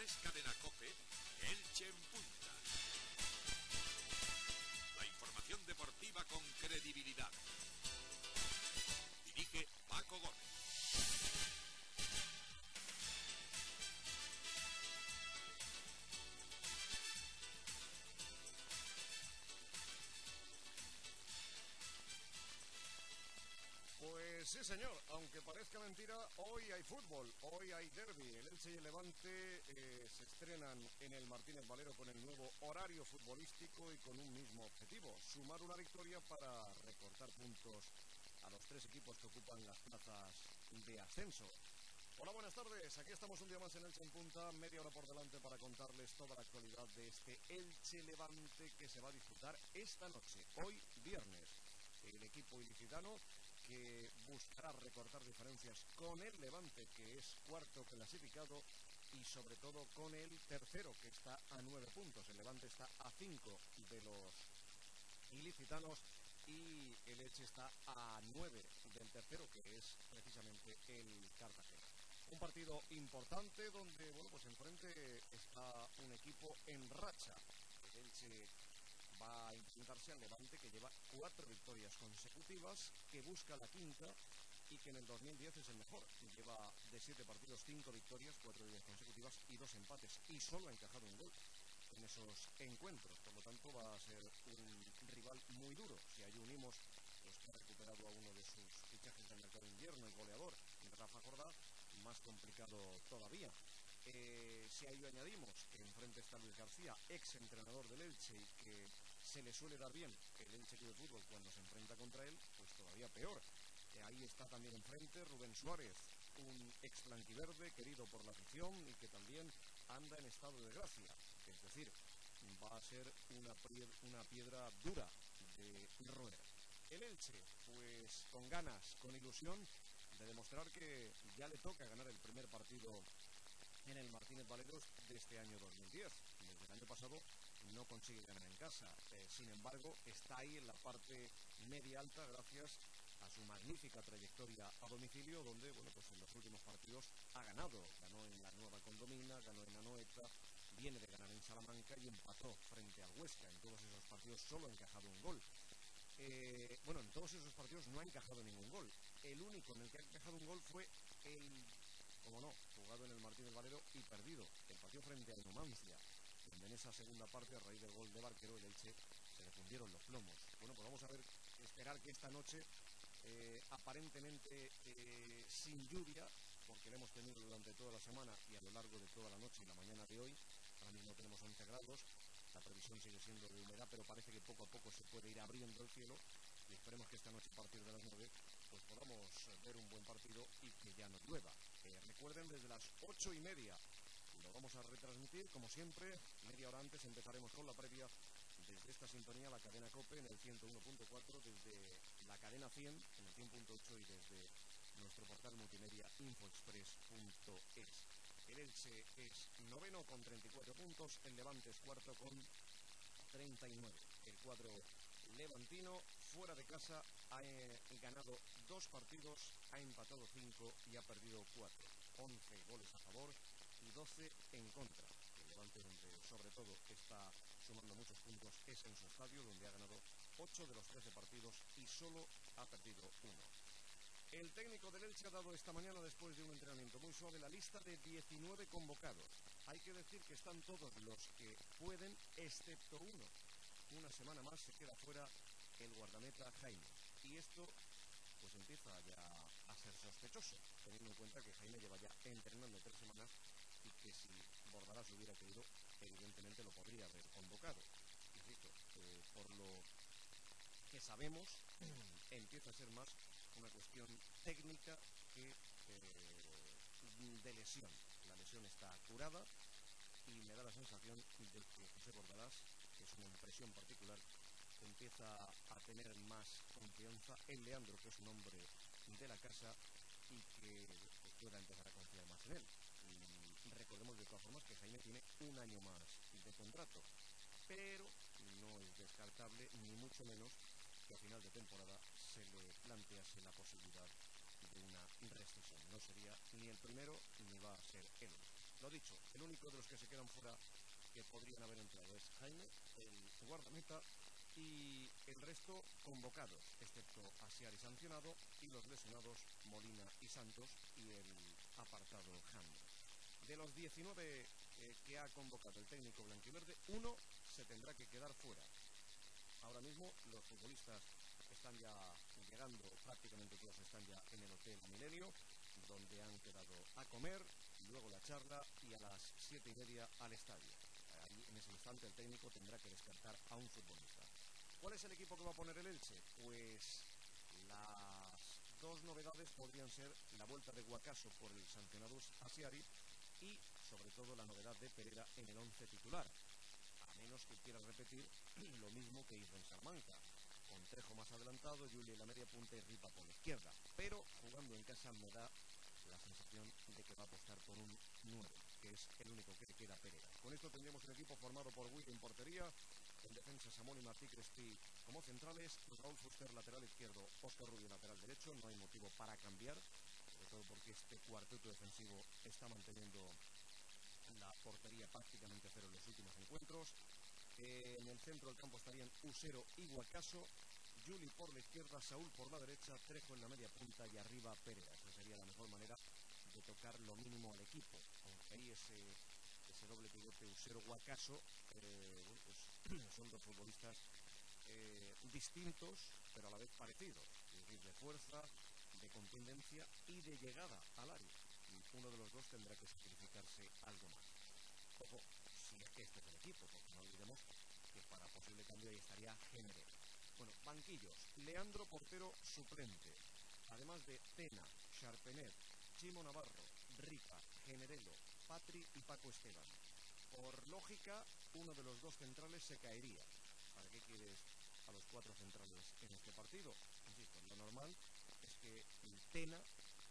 3 Cadena COPE, Elche en Punta. La información deportiva con credibilidad. Dirige Paco Gómez. Pues sí, señor, aunque parezca mentira, hoy hay fútbol, hoy hay derbi. El Elche y el Levante se estrenan en el Martínez Valero con el nuevo horario futbolístico y con un mismo objetivo: sumar una victoria para recortar puntos a los tres equipos que ocupan las plazas de ascenso. Hola, buenas tardes, aquí estamos un día más en Elche en Punta, media hora por delante para contarles toda la actualidad de este Elche Levante que se va a disputar esta noche, hoy viernes. El equipo ilicitano que buscará recortar diferencias con el Levante, que es cuarto clasificado, y sobre todo con el tercero, que está a 9 puntos. El Levante está a 5 de los ilicitanos y el Elche está a 9 del tercero, que es precisamente el Cartagena. Un partido importante donde, bueno, pues enfrente está un equipo en racha. El Elche va a enfrentarse al Levante, que lleva 4 victorias consecutivas, que busca la quinta y que en el 2010 es el mejor. Lleva de 7 partidos 5 victorias, 4 victorias consecutivas y 2 empates, y solo ha encajado un gol en esos encuentros. Por lo tanto, va a ser un rival muy duro. Si ahí unimos pues que ha recuperado a uno de sus fichajes del mercado de invierno, el goleador Rafa Jordá, más complicado todavía. Si a ello añadimos que enfrente está Luis García, ex entrenador del Elche, y que se le suele dar bien el Elche Club de Fútbol cuando se enfrenta contra él, pues todavía peor. Ahí está también enfrente Rubén Suárez, un ex blanquiverde querido por la afición y que también anda en estado de gracia. Es decir, va a ser una piedra dura de roer. El Elche, pues con ganas, con ilusión de demostrar que ya le toca ganar el primer partido en el Martínez Valero de este año 2010. Desde el año pasado no consigue ganar en casa. Sin embargo, está ahí en la parte media-alta gracias a su magnífica trayectoria a domicilio, donde, bueno, pues en los últimos partidos ha ganado. Ganó en la Nueva Condomina, ganó en Anoeta, viene de ganar en Salamanca y empató frente al Huesca. En todos esos partidos solo ha encajado un gol. En todos esos partidos no ha encajado ningún gol. El único en el que ha encajado un gol fue jugado en el Martínez Valero y perdido, el partido frente al Numancia, donde en esa segunda parte, a raíz del gol de Barquero, el Elche se le fundieron los plomos. Bueno, pues vamos a ver, esperar que esta noche, aparentemente sin lluvia, porque la hemos tenido durante toda la semana y a lo largo de toda la noche y la mañana de hoy. Ahora mismo tenemos 11 grados, la previsión sigue siendo de humedad, pero parece que poco a poco se puede ir abriendo el cielo, y esperemos que esta noche, a partir de las 9, pues podamos ver un buen partido y que ya no llueva. Recuerden, desde las 8:30 lo vamos a retransmitir, como siempre. Media hora antes empezaremos con la previa desde esta sintonía, la cadena COPE en el 101.4, desde la cadena 100 en el 100.8 y desde nuestro portal multimedia infoexpress.es. El Elche es noveno con 34 puntos, el Levante es cuarto con 39. El cuadro levantino, fuera de casa, ha ganado 2 partidos, ha empatado 5 y ha perdido 4. 11 goles a favor y 12 en contra. El Levante, donde sobre todo está sumando muchos puntos, es en su estadio, donde ha ganado 8 de los 13 partidos y solo ha perdido 1. El técnico del Elche ha dado esta mañana, después de un entrenamiento muy suave, la lista de 19 convocados. Hay que decir que están todos los que pueden, excepto uno. Una semana más se queda fuera el guardameta Jaime. Y esto pues empieza ya a ser sospechoso, teniendo en cuenta que Jaime lleva ya entrenando 3 semanas y que si Bordalás hubiera querido, evidentemente lo podría haber convocado. Insisto, por lo que sabemos, empieza a ser más una cuestión técnica que de lesión. La lesión está curada y me da la sensación de que José Bordalás, que es una impresión particular, empieza a tener más confianza en Leandro, que es un hombre de la casa, y que pueda empezar a confiar más en él. Y recordemos de todas formas que Jaime tiene un año más de contrato, pero no es descartable, ni mucho menos, que a final de temporada se le plantease la posibilidad de una rescisión. No sería ni el primero ni va a ser el único. Lo dicho, el único de los que se quedan fuera que podrían haber entrado es Jaime, el guardameta, y el resto convocados, excepto Asiari sancionado, y los lesionados Molina y Santos, y el apartado Jandro. De los 19 que ha convocado el técnico blanquiverde, uno se tendrá que quedar fuera. Ahora mismo los futbolistas están ya llegando, prácticamente todos están ya en el Hotel Milenio, donde han quedado a comer, luego la charla y a las 7:30 al estadio. Ahí en ese instante el técnico tendrá que descartar a un futbolista. ¿Cuál es el equipo que va a poner el Elche? Pues las dos novedades podrían ser la vuelta de Guacaso por el sancionado Asiari y sobre todo la novedad de Pereira en el 11 titular, a menos que quiera repetir lo mismo que hizo en Salamanca, con Trejo más adelantado, Juli en la media punta y Ripa por la izquierda, pero jugando en casa me da la sensación de que va a apostar por un 9, que es el único que le queda a Pereira. Con esto tendremos un equipo formado por Willy en portería, en defensa Samuel y Martí Crespi como centrales, Raúl Fuster lateral izquierdo, Óscar Rubio lateral derecho. No hay motivo para cambiar, sobre todo porque este cuarteto defensivo está manteniendo la portería prácticamente cero en los últimos encuentros. En el centro del campo estarían Usero y Guacaso, Juli por la izquierda, Saúl por la derecha, Trejo en la media punta y arriba Pereira. Esa sería la mejor manera de tocar lo mínimo al equipo, aunque ahí ese doble pivote Usero-Guacaso, bueno, pues son dos futbolistas distintos, pero a la vez parecidos, es decir, de fuerza, de contundencia y de llegada al área. Y uno de los dos tendrá que sacrificarse algo más. Ojo, si es que este es el equipo, porque no olvidemos que para posible cambio ahí estaría Generé. Bueno, banquillos, Leandro portero suplente, además de Tena, Charpenet, Chimo Navarro, Ripa, Generelo, Patri y Paco Esteban. Por lógica, uno de los dos centrales se caería. ¿Para qué quieres a los cuatro centrales en este partido? Insisto, lo normal es que Tena,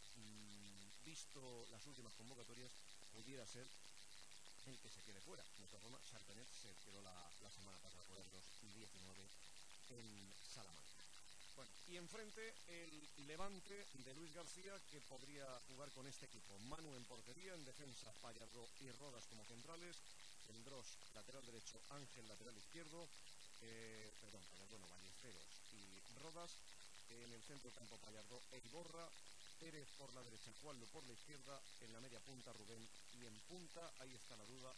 visto las últimas convocatorias, pudiera ser el que se quede fuera. De todas formas, Charpenet se quedó la semana pasada por el 2019 en Salamanca. Bueno, y enfrente el Levante de Luis García, que podría jugar con este equipo. Manu en portería, en defensa Pallardo y Rodas como centrales, Endros lateral derecho, Ángel lateral izquierdo, Pallardo no, Ballesteros y Rodas, en el centro del campo Pallardo e Iborra, Pérez por la derecha, Juanlo por la izquierda, en la media punta Rubén y en punta, ahí está la duda,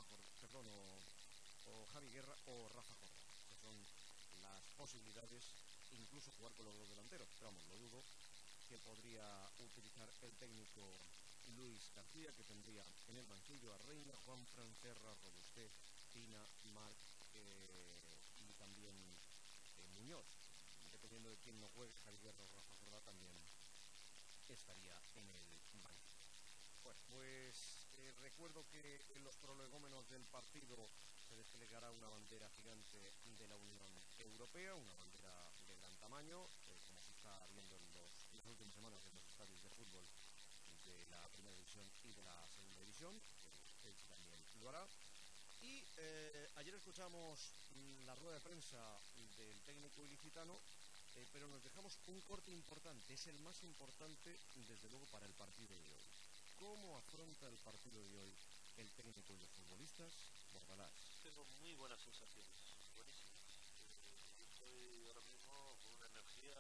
o Javi Guerra o Rafa Jordán, que son las posibilidades, incluso jugar con los dos delanteros, pero vamos, lo dudo, que podría utilizar el técnico Luis García, que tendría en el banquillo a Reina, Juanfran, Serra, Robusté, Pina, Marc y también Muñoz. Dependiendo de quién no juegue, Javi Guerra o Rafa Jordán también estaría en el banquillo. Bueno, pues recuerdo que en los prolegómenos del partido se desplegará una bandera gigante de la Unión Europea, una bandera de gran tamaño, como se está viendo en las últimas semanas en los estadios de fútbol de la primera división y de la segunda división. Elche también lo hará. Y ayer escuchamos la rueda de prensa del técnico ilicitano, pero nos dejamos un corte importante, es el más importante desde luego para el partido de hoy. ¿Cómo afronta el partido de hoy el técnico y los futbolistas? Bordalás. Tengo muy buenas sensaciones, buenísimas. Estoy ahora mismo con una energía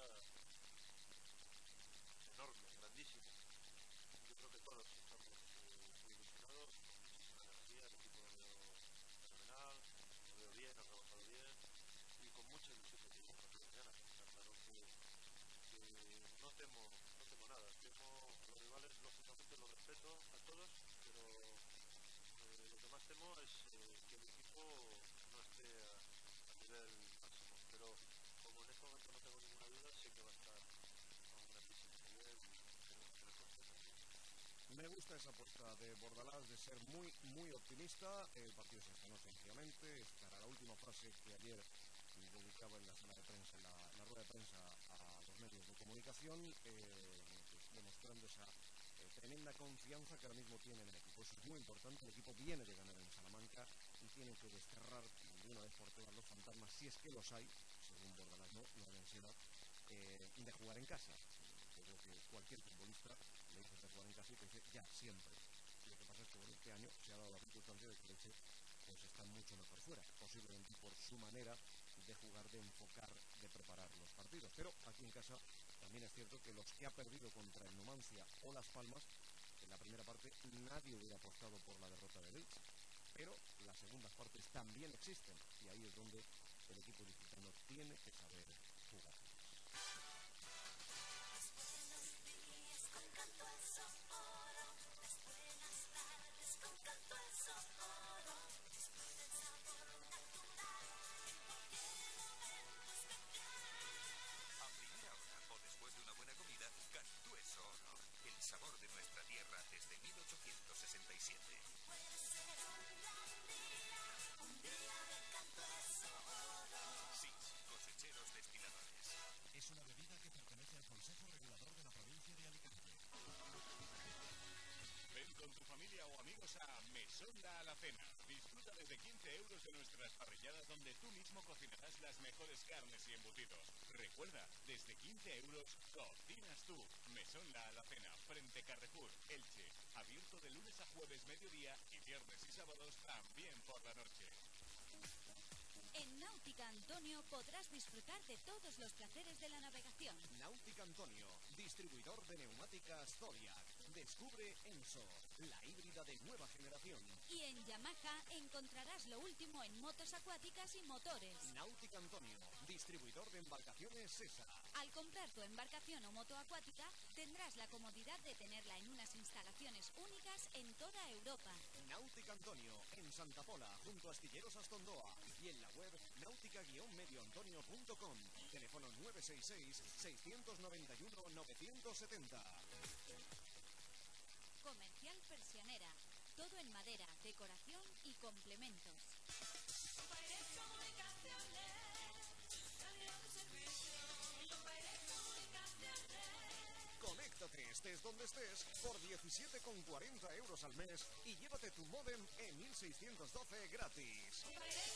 enorme, grandísima. Yo creo que todos estamos muy ilusionados, con muchísima energía. El equipo lo veo fenomenal, lo veo bien, ha trabajado bien y con mucha ilusión de que llegue el partido de mañana. Está claro que no temo nada. Temo a los rivales, lógicamente los respeto a todos, pero lo que más temo es que el equipo no esté a nivel máximo. Pero como en este momento no tengo ninguna duda, sé que va a estar a un grandísimo nivel y tenemos que tener confianza en ello. Me gusta esa apuesta de Bordalás de ser muy, muy optimista. El partido es esta noche, obviamente. Estará la última frase que ayer dedicaba en la sala de prensa, en la rueda de prensa a los medios de comunicación, pues demostrando esa tremenda confianza que ahora mismo tiene en el equipo. Eso es muy importante. El equipo viene de ganar en Salamanca y tiene que desterrar de una vez por todas los fantasmas, si es que los hay, según Bordalás, no hay ansiedad de jugar en casa. Yo creo que cualquier futbolista le dices de jugar en casa y te dice ya, siempre. Lo que pasa es que bueno, este año se ha dado la circunstancia de que el Elche pues está mucho mejor fuera, posiblemente por su manera de jugar, de enfocar, de preparar los partidos. Pero aquí en casa también es cierto que los que ha perdido contra el Numancia o Las Palmas, en la primera parte nadie hubiera apostado por la derrota del Elche, pero las segundas partes también existen y ahí es donde el equipo ilicitano tiene que saber jugar. A primera hora o después de una buena comida, Cantueso Oro. El sabor de nuestra tierra desde 1867. SIS, cosecheros destiladores. Es una bebida que pertenece al Consejo Regulador de la provincia de Alicante. Ven con tu familia o amigos a Mesón La Alacena. Disfruta desde 15 euros de nuestras parrilladas donde tú mismo cocinarás las mejores carnes y embutidos. Recuerda, desde 15 euros cocinas tú. Mesón La Alacena, frente Carrefour, Elche. Abierto de lunes a jueves mediodía y viernes y sábados también por la noche. En Náutica Antonio podrás disfrutar de todos los placeres de la navegación. Náutica Antonio, distribuidor de neumáticas Zodiac. Descubre Enso, la híbrida de nueva generación. Y en Yamaha encontrarás lo último en motos acuáticas y motores. Náutica Antonio, distribuidor de embarcaciones Sesa. Al comprar tu embarcación o moto acuática, tendrás la comodidad de tenerla en unas instalaciones únicas en toda Europa. Náutica Antonio, en Santa Pola, junto a Astilleros Astondoa. Y en la web náutica-medioantonio.com. Teléfono 966-691-970. Comercial Persianera. Todo en madera, decoración y complementos. Conéctate, estés donde estés, por 17,40 euros al mes y llévate tu módem en 1612 gratis.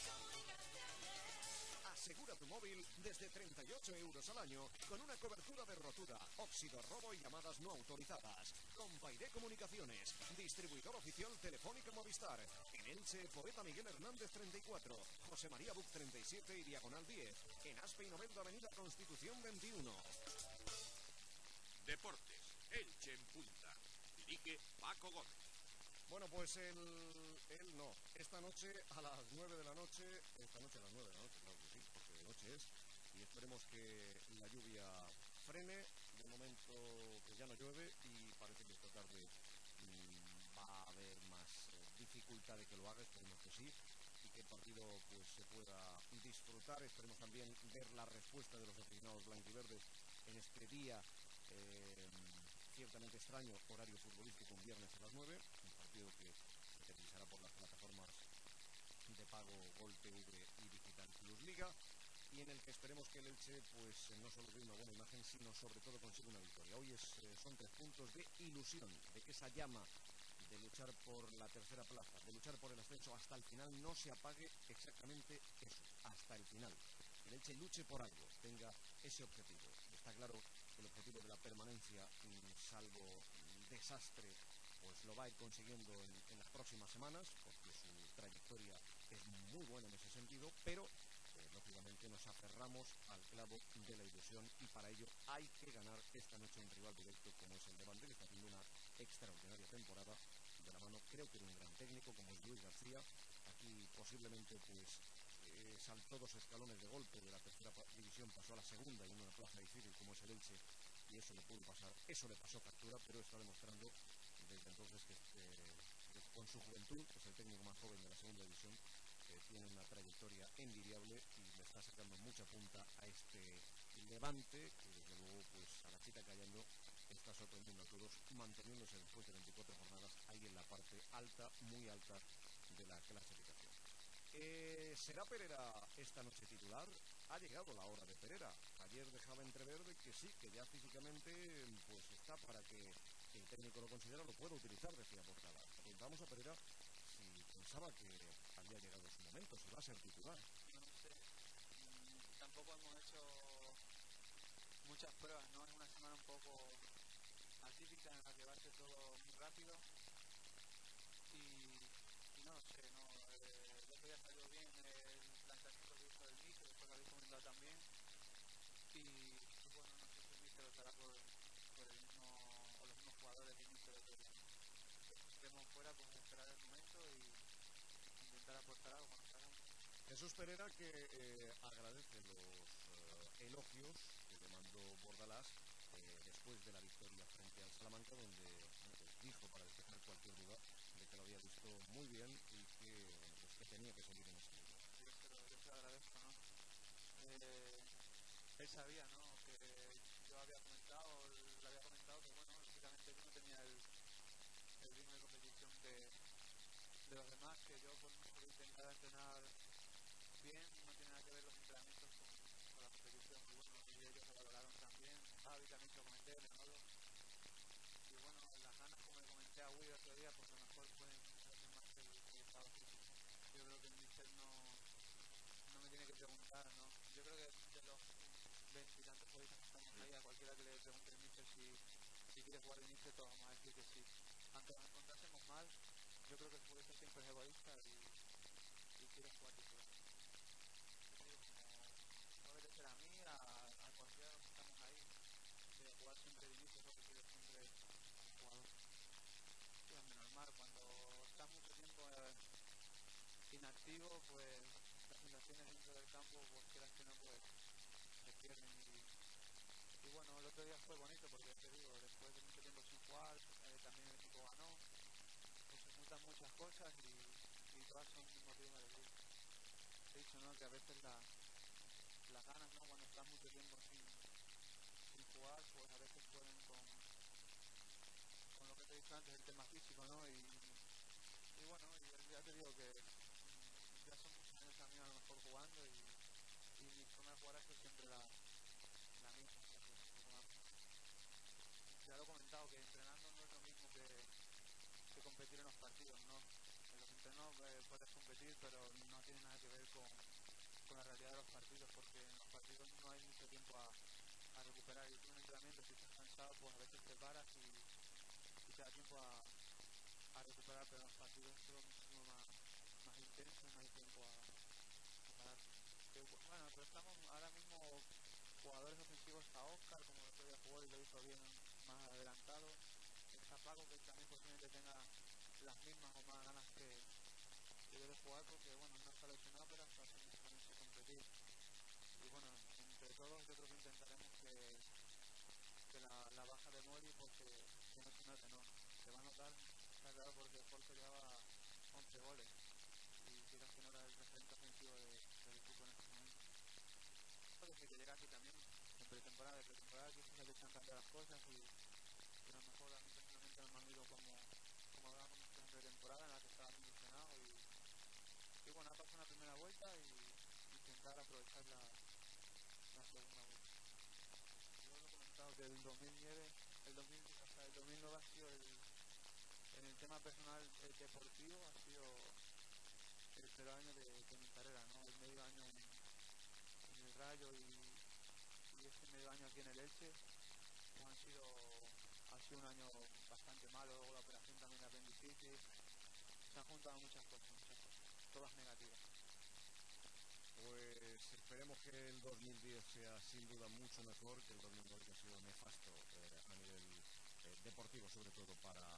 Asegura tu móvil desde 38 euros al año con una cobertura de rotura, óxido, robo y llamadas no autorizadas. Compairé Comunicaciones, distribuidor oficial Telefónica Movistar. En Elche, Poeta Miguel Hernández 34, José María Buc 37 y Diagonal 10. En Aspe y Novelda, Avenida Constitución 21. Deportes, Elche en punta. Dirige Paco Gómez. Bueno, pues él no. Esta noche a las 9 de la noche, esta noche a las 9 de la noche, claro que sí, porque de noche es, y esperemos que la lluvia frene. De momento pues ya no llueve y parece que esta tarde va a haber más dificultad de que lo haga, esperemos que sí, y que el partido pues se pueda disfrutar. Esperemos también ver la respuesta de los aficionados blanquiverdes en este día ciertamente extraño horario futbolístico, un viernes a las 9, un partido que se televisará por las plataformas de pago Gol TV y Digital Plus Liga, y en el que esperemos que el Elche pues no solo dé una buena imagen, sino sobre todo consiga una victoria. Hoy son 3 puntos de ilusión, de que esa llama de luchar por la tercera plaza, de luchar por el ascenso hasta el final, no se apague exactamente eso, hasta el final. El Elche luche por algo, tenga ese objetivo. Está claro que el objetivo de la permanencia, salvo desastre, pues lo va a ir consiguiendo en las próximas semanas, porque su trayectoria es muy buena en ese sentido, pero lógicamente nos aferramos al clavo de la ilusión y para ello hay que ganar esta noche un rival directo como es el Levante, que está haciendo una extraordinaria temporada de la mano, creo que de un gran técnico como es Luis García. Aquí posiblemente pues saltó 2 escalones de golpe, de la tercera división pasó a la segunda y en una plaza difícil como es el Elche, y eso le pudo pasar, eso le pasó factura, pero está demostrando desde entonces que con su juventud, que es el técnico más joven de la segunda división, tiene una trayectoria envidiable y le está sacando mucha punta a este Levante, que desde luego pues a la chita callando está sorprendiendo a todos, manteniéndose después de 24 jornadas ahí en la parte alta, muy alta de la clasificación. ¿Será Perera esta noche titular? Ha llegado la hora de Perera. Ayer dejaba entrever de que sí, que ya físicamente pues está para que el técnico lo considera, lo puede utilizar, decía Portada. Preguntamos a Perera si pensaba que había llegado su momento, si va a ser titular. No sé, tampoco hemos hecho muchas pruebas, ¿no? Es una semana un poco atípica en la que va a ser todo muy rápido no lo sé, no. El otro día salió bien el planteamiento que hizo el míster, después lo habéis comentado también. Y bueno, no sé si el míster optará por el mismo, o los mismos jugadores del míster de otro día. Estemos fuera, pues esperar el momento y intentar aportar algo cuando salgamos. Jesús Pereira, que agradece los elogios que le mandó Bordalás después de la victoria frente al Salamanca, donde pues dijo, para despejar cualquier duda, de que lo había visto muy bien y que, bueno, pues que tenía que seguir en ese nivel. Yo se lo agradezco, ¿no? Él sabía, ¿no? Que yo le había comentado que, bueno, lógicamente yo no tenía el ritmo de competición de los demás, que yo por mucho que intentara entrenar bien, no tiene nada que ver los entrenamientos con la competición. Y bueno, y ellos lo valoraron también. Javi también se lo comenté, Manolo. Y bueno, las ganas, como le comenté a Will el otro día, pues a lo mejor pueden ser más que el estado físico. Yo creo que el míster no me tiene que preguntar, ¿no? Yo creo que de los veintitantos futbolistas que estamos ahí, a cualquiera que le pregunte el míster si quiere jugar de inicio, todos vamos a decir que sí. Aunque nos encontrásemos mal, yo creo que el futbolista siempre es egoísta y quiere jugar titular. Puede ser a mí, a cualquiera de los que estamos ahí, de jugar siempre de inicio, es lo que quiere siempre el jugador. Sí, es normal, cuando estás mucho tiempo inactivo, pues las sensaciones dentro del campo, pues quieras que no, pues se pierden. Y bueno, el otro día fue bonito porque, te digo, después de mucho tiempo sin jugar, también el equipo ganó, pues se juntan muchas cosas y todas son motivos de alegría. He dicho, ¿no?, que a veces las ganas, ¿no?, cuando estás mucho tiempo sin jugar, pues a veces pueden con lo que te he dicho antes, el tema físico, ¿no? Y bueno, y ya te digo que ya son muchos años también a lo mejor jugando y mi forma de jugar ha sido siempre la misma. O sea, que, vamos, ya lo he comentado, que entrenando no es lo mismo que competir en los partidos, ¿no? En los entrenos puedes competir, pero no tiene nada que ver con la realidad de los partidos, porque en los partidos no hay mucho tiempo a recuperar. Y tú en el entrenamiento, si estás cansado, pues a veces te paras y te da tiempo a recuperar, pero en los partidos es todo muchísimo más intenso y no hay tiempo a parar. Bueno, pero estamos ahora mismo jugadores ofensivos. Está Óscar, como el otro día jugó y lo hizo bien más adelantado. Está Paco, que también posiblemente tenga las mismas o más ganas que yo de jugar, porque bueno, no está lesionado, pero hasta hace muchos años sin competir. Y bueno, entre todos yo creo que intentaremos que la baja de Mori, pues que no se note, no. Se va a notar, está claro, porque Jorge llevaba 11 goles y quizás que no era el referente ofensivo del equipo en estos momentos. Desde que llega aquí también, en pretemporada, quizás se le echan cambiar las cosas y a lo mejor a mí personalmente no me han ido como hablábamos nosotros en pretemporada, en la que estaba muy ilusionado y bueno, ha pasado una primera vuelta y intentar aprovechar la segunda vuelta. Yo lo he comentado que el 2009, hasta el 2009 ha sido en el tema personal deportivo, ha sido el peor año de mi carrera, ¿no? El medio año en el Rayo y este medio año aquí en el Elche, pues ha sido un año bastante malo. Luego la operación también de apendicitis, se han juntado muchas cosas, todas negativas. Pues esperemos que el 2010 sea sin duda mucho mejor que el 2009, que ha sido nefasto a nivel deportivo, sobre todo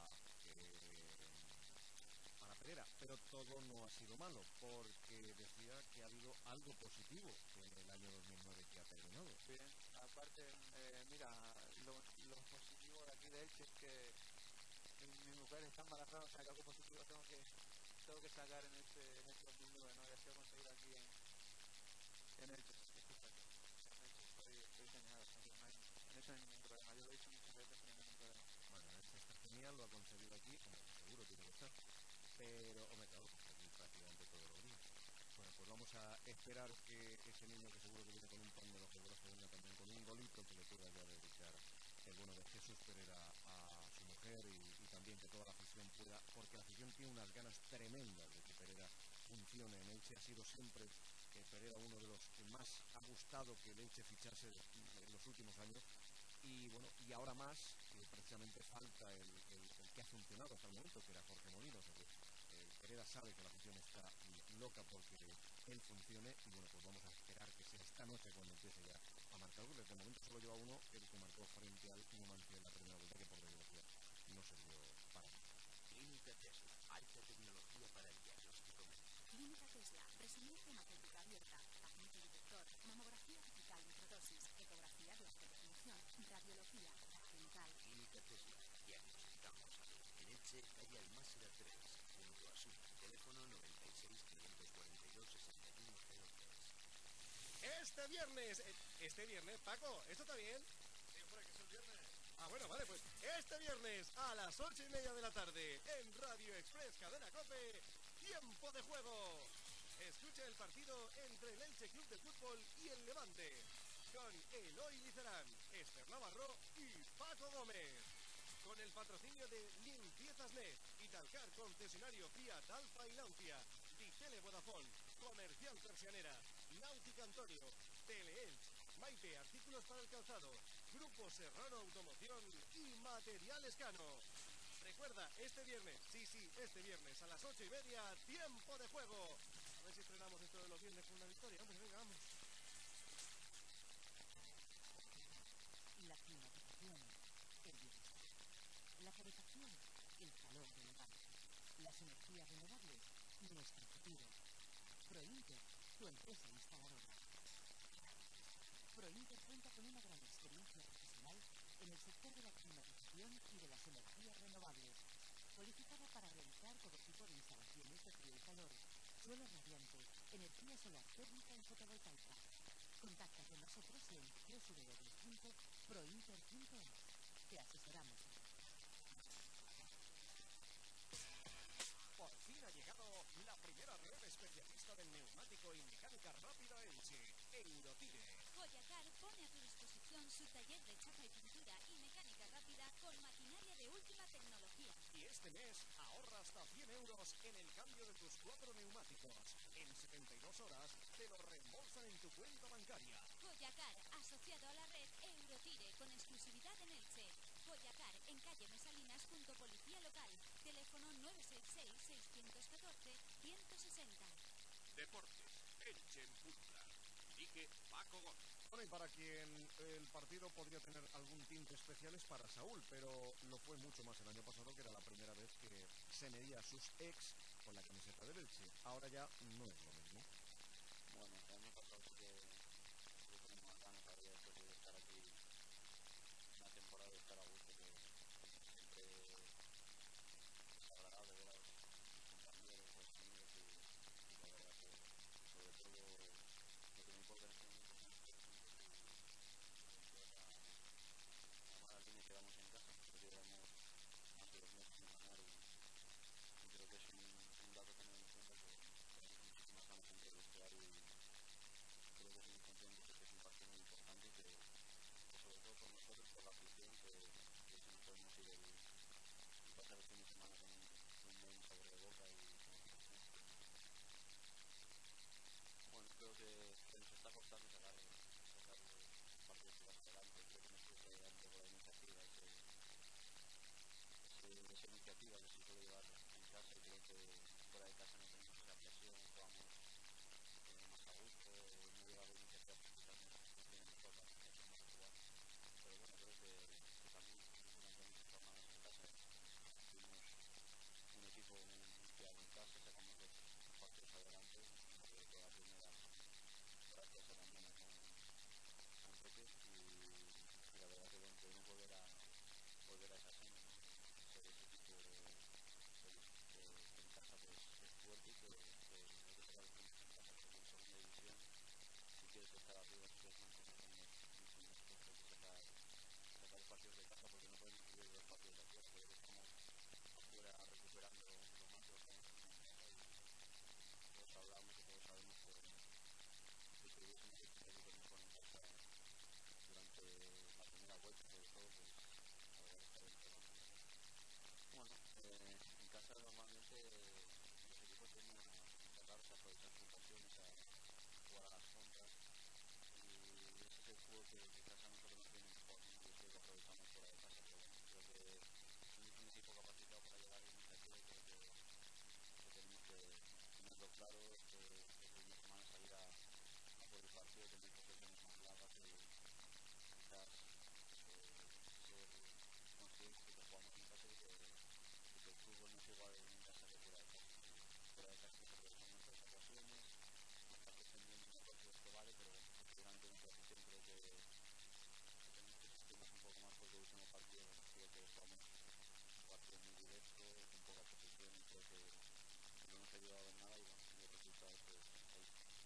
para Pereira, pero todo no ha sido malo, porque decía que ha habido algo positivo en el año 2009 que ha terminado. Bien, aparte, mira, lo positivo de aquí de Elche es que mi mujer está embarazada, o sea que algo positivo tengo que sacar en este 2009, ¿no? Y ha sido conseguir aquí en Elche. En Elche estoy genial, o sea que en eso no hay ningún problema. Yo lo he dicho muchas veces, pero no hay ningún problema. Bueno, este está genial, lo ha conseguido aquí, hombre, seguro tiene que estar. Pero, hombre, claro, pues aquí prácticamente todos los días. Bueno, pues vamos a esperar que ese niño, que seguro que viene con un pan de los brazo, venga también con un golito que le pueda ya dedicar el bueno de Jesús Pereira a su mujer y también que toda la afición pueda, porque la afición tiene unas ganas tremendas de que Pereira funcione en Elche. Ha sido siempre Pereira uno de los que más ha gustado que el Elche fichase en los últimos años. Y bueno, y ahora más, que precisamente falta el que ha funcionado hasta el momento, que era Jorge Molina. O sea que Pereda sabe que la afición está loca porque él funcione y bueno, pues vamos a esperar que sea esta noche cuando empiece ya a marcar goles. De momento solo lleva uno, el que marcó frente al Numancia en la primera vuelta, que por desgracia no sirvió para nada. Clínica Tesla, alta tecnología para el diagnóstico médico. Clínica Tesla, presión farmacéutica abierta, paciente detector, mamografía digital microdosis, ecografía de alta definición, radiología, genital. Clínica Tesla, diagnosticamos a los en Elche, calle Almásera 3, junto a su teléfono 96 542 6103. Este viernes, Paco, ¿esto está bien? Sí, hombre, que es el viernes. Ah, bueno, vale, pues este viernes a las 8:30 de la tarde en Radio Express Cadena COPE, Tiempo de Juego. Escucha el partido entre el Elche Club de Fútbol y el Levante, con Eloy Licerán, Esther Navarro y Paco Gómez. Con el patrocinio de Limpiezas Net, Italcar concesionario Fiat Alfa y Lancia, Ditele Vodafone, Comercial Persianera, Náutica Antonio, Teleelch, Maipe Artículos para el Calzado, Grupo Serrano Automoción y Material Cano. Recuerda, este viernes, este viernes a las 8:30, Tiempo de Juego. A ver si estrenamos esto de los viernes con una victoria. Hombre, venga, vamos. La climatización, el bienestar. La calefacción, el calor del hogar. Las energías renovables, nuestro futuro. Prointer, tu empresa instaladora. Prointer cuenta con una gran experiencia profesional en el sector de la climatización y de las energías renovables, cualificada para realizar todo tipo de instalaciones de frío y calor, suelo radiante, energía solar térmica y fotovoltaica. Contacta con nosotros en www.prointer.es. Te asesoramos. Por fin ha llegado la primera red especialista del neumático y mecánica rápida Elche, Eurotire. Joyacar pone a tu disposición su taller de chapa y pintura y mecánica rápida con maquinaria de última tecnología. Y este mes ahorra hasta 100 euros en el cambio de tus 4 neumáticos. En 72 horas te lo reembolsan en tu cuenta bancaria. Joyacar, asociado a la red Eurotire con exclusividad en Elche. Joyacar, en calle Mesalinas junto Policía Local. Teléfono 966-614-160. Deportes, Elche en punta. Dirige Paco Gómez. Bueno, y para quien el partido podría tener algún tinte especial es para Saúl, pero lo fue mucho más el año pasado, que era la primera vez que se medía a sus ex con la camiseta del Elche. Ahora ya no es lo mismo. Bueno, el año pasado sí que tenemos más ganas todavía después de estar aquí una temporada y estar a gusto, que siempre es agradable ver a los compañeros, a los amigos y la verdad que sobre todo lo que me importa en este momento son los 3 puntos y la mala línea que vamos en casa, porque llevamos más de 2 meses sin ganar y creo que es un dato a tener en cuenta, que tenemos muchísimas ganas dentro del vestuario y creo que somos conscientes de que es un partido muy importante y que sobre todo por nosotros, por la afición, que si no podemos ir y pasar el fin de semana con un buen sabor de boca y con bueno, creo que nos está costando sacar partidos por adelante. Creo que nos cuesta llevar un poco la iniciativa, esa iniciativa que se suele llevar en casa, y creo que fuera de casa no tenemos esa presión, jugamos más a gusto, no lleva la iniciativa muchas veces, no tiene mejor la forma de jugar, pero bueno, creo que también durante muchas jornadas en casa fuimos un equipo confiado en casa, sacamos los partidos adelante, sobre todo la primera gracias a la mañana con Pepe y la verdad que bueno, podemos volver a esa senda, ¿no? Ser ese equipo que en casa pues es fuerte y que no te saca los puntos en casa, porque en segunda división si quieres estar arriba, si quieres mantenerte en los primeros puestos, hay que sacar los partidos de casa, porque no podemos subir los partidos de afuera, porque estamos afuera recuperando lo más de lo que hemos tenido en casa y todos hablamos y todos sabemos que si hubiésemos hecho un poquito mejor en casa durante la primera vuelta, sobre todo, pues la verdad que estaríamos jugando mejor. Bueno, en casa normalmente los equipos tienden a encerrarse, a aprovechar sus ocasiones, a jugar a las contras y ese es el juego que casa a nosotros nos viene mejor, ¿no? Y es lo que aprovechamos fuera de casa, pero bueno, creo que somos un equipo capacitado para llevar la iniciativa y creo que tenemos no nos ha ayudado en nada y bueno, los resultados pues ahí.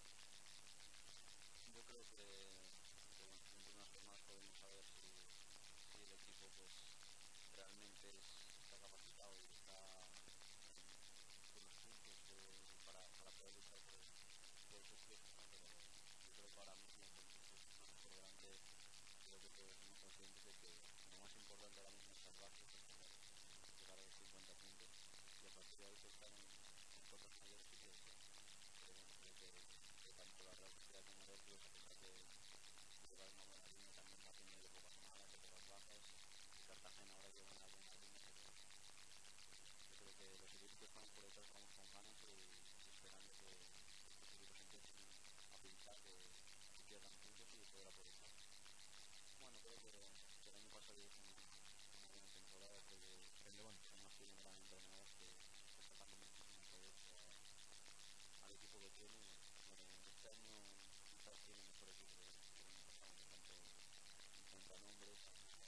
Yo creo que bueno, dentro de unas jornadas podemos saber si el equipo pues realmente está capacitado y está con los puntos para poder luchar por esos puestos, ¿no? Pero yo creo que ahora mismo con muchos personajes por delante creo que todos somos conscientes de que lo más importante ahora mismo es salvarse, es llegar a los 50 puntos y a partir de ahí pensar en cosas mayores si quieres ser. Pero bueno, creo que tanto la Real Sociedad como el Hércules, a pesar de llevar una buena línea, también va teniendo épocas malas, épocas bajas. Y Cartagena ahora lleva una buena línea, pero yo creo que los equipos que estamos por detrás vamos con ganas y esperando que estos equipos empiecen a pinchar, que pierdan puntos y poder aprovechar. Bueno, creo que el año pasado es una buena temporada, creo que el Levante además tiene un gran entrenador que está sacando muchísimo provecho al equipo que tiene. Este año quizás tiene mejor equipo que el año pasado en cuanto a nombres,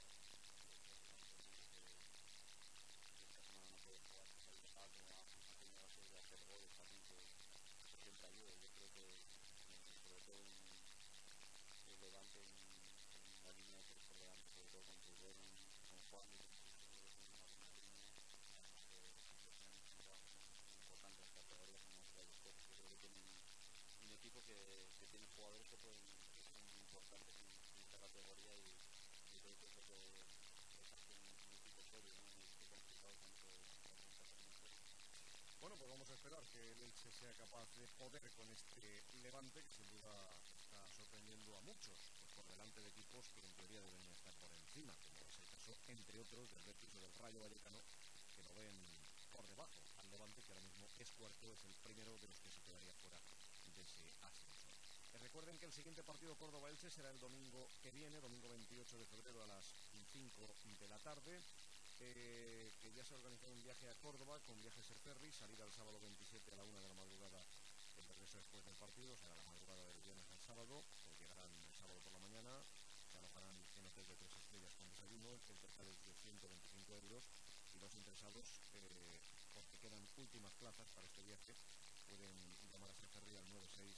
a jugadores que esta semana no puede jugar, que se ha dejado, ha tenido la suerte de hacer goles también, que siempre ayuda. Yo creo que sobre todo en Levante, en la línea de tres por delante, sobre todo con Rubén, con Juan y con Suso, creo que tiene una buena línea, además de los años que han jugado muy importante en categorías como Austria y Escocia. Yo creo que tiene un equipo que tiene jugadores que son muy importantes en esta categoría y yo creo que es lo que les hace un equipo serio, ¿no? Un equipo complicado tanto en casa como fuera. Bueno, pues vamos a esperar que el Elche sea capaz de poder con este Levante, que sin duda está sorprendiendo a muchos, pues por delante de equipos que en teoría deberían estar por encima, como es el caso, entre otros, del Betis o del Rayo Vallecano, que lo ven por debajo al Levante, que ahora mismo es cuarto, es el primero de los que se quedaría fuera de ese ascenso. Recuerden que el siguiente partido Córdoba-Elche será el domingo que viene, domingo 28 de febrero a las 5 de la tarde. Que ya se ha organizado un viaje a Córdoba con Viajes Air Ferry, salida el sábado 27 a la 1 de la madrugada, el regreso después del partido, será la madrugada del viernes al sábado, pues llegarán el sábado por la mañana, se alojarán en hotel de 3 estrellas con desayuno, el total es de 125 euros y los interesados, porque quedan últimas plazas para este viaje, pueden llamar a Air Ferry al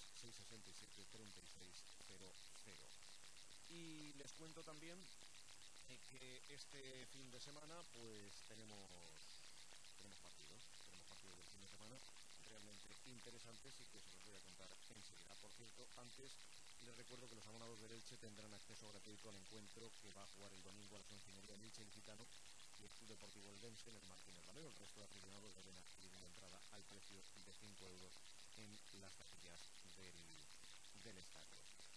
96-667-3600. Y les cuento también que este fin de semana pues tenemos partidos del fin de semana realmente interesantes y que se los voy a contar enseguida. Por cierto, antes les recuerdo que los abonados del Elche tendrán acceso gratuito al encuentro que va a jugar el domingo a las 11:30 en Elche Licitano y el Club Deportivo Eldense en el Martínez Valero. El resto de aficionados deben adquirir una entrada al precio de 5 euros en las taquillas del estadio.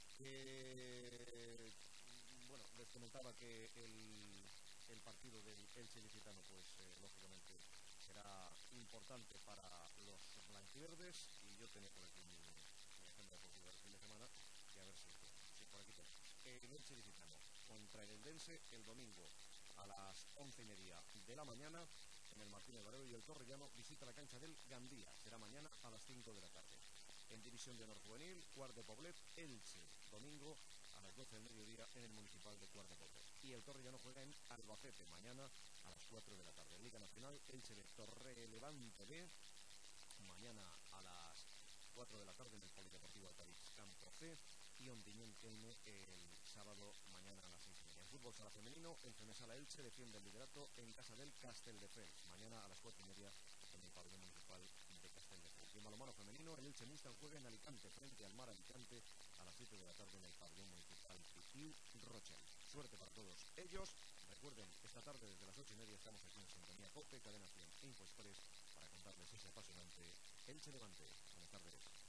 Bueno, les comentaba que el partido del Elche Licitano, pues lógicamente será importante para los blanquiverdes y yo tenía por aquí mi agenda deportiva del fin de semana y a ver si por aquí tenemos. El Elche Licitano contra el Eldense el domingo a las 11:30 de la mañana en el Martínez Valero y el Torrellano visita la cancha del Gandía. Será mañana a las 5 de la tarde. En División de Honor Juvenil, Cuart de Poblet, Elche, domingo a las 12 del mediodía en el Municipal de Cuart de Poblet. Y el Torrellano juega en Albacete, mañana a las 4 de la tarde. Liga Nacional, Elche de Torre-Levante B, mañana a las 4 de la tarde en el Polideportivo Altavix Campo C y Ontinyent-Kelme el sábado mañana a las 6:30. En fútbol sala femenino, el Femesala Elche defiende el liderato en casa del Castelldefels, mañana a las 4:30 en el pabellón municipal de Castelldefels. Y en balonmano femenino, el Elche Mustang juega en Alicante frente al Mar Alicante a las 7 de la tarde en el pabellón municipal Pipiu Rochel. Suerte para todos ellos. Recuerden, esta tarde desde las 8:30 estamos aquí en Sintonía COPE, Cadena 100 e InfoExpress para contarles ese apasionante Elche Levante. Buenas tardes.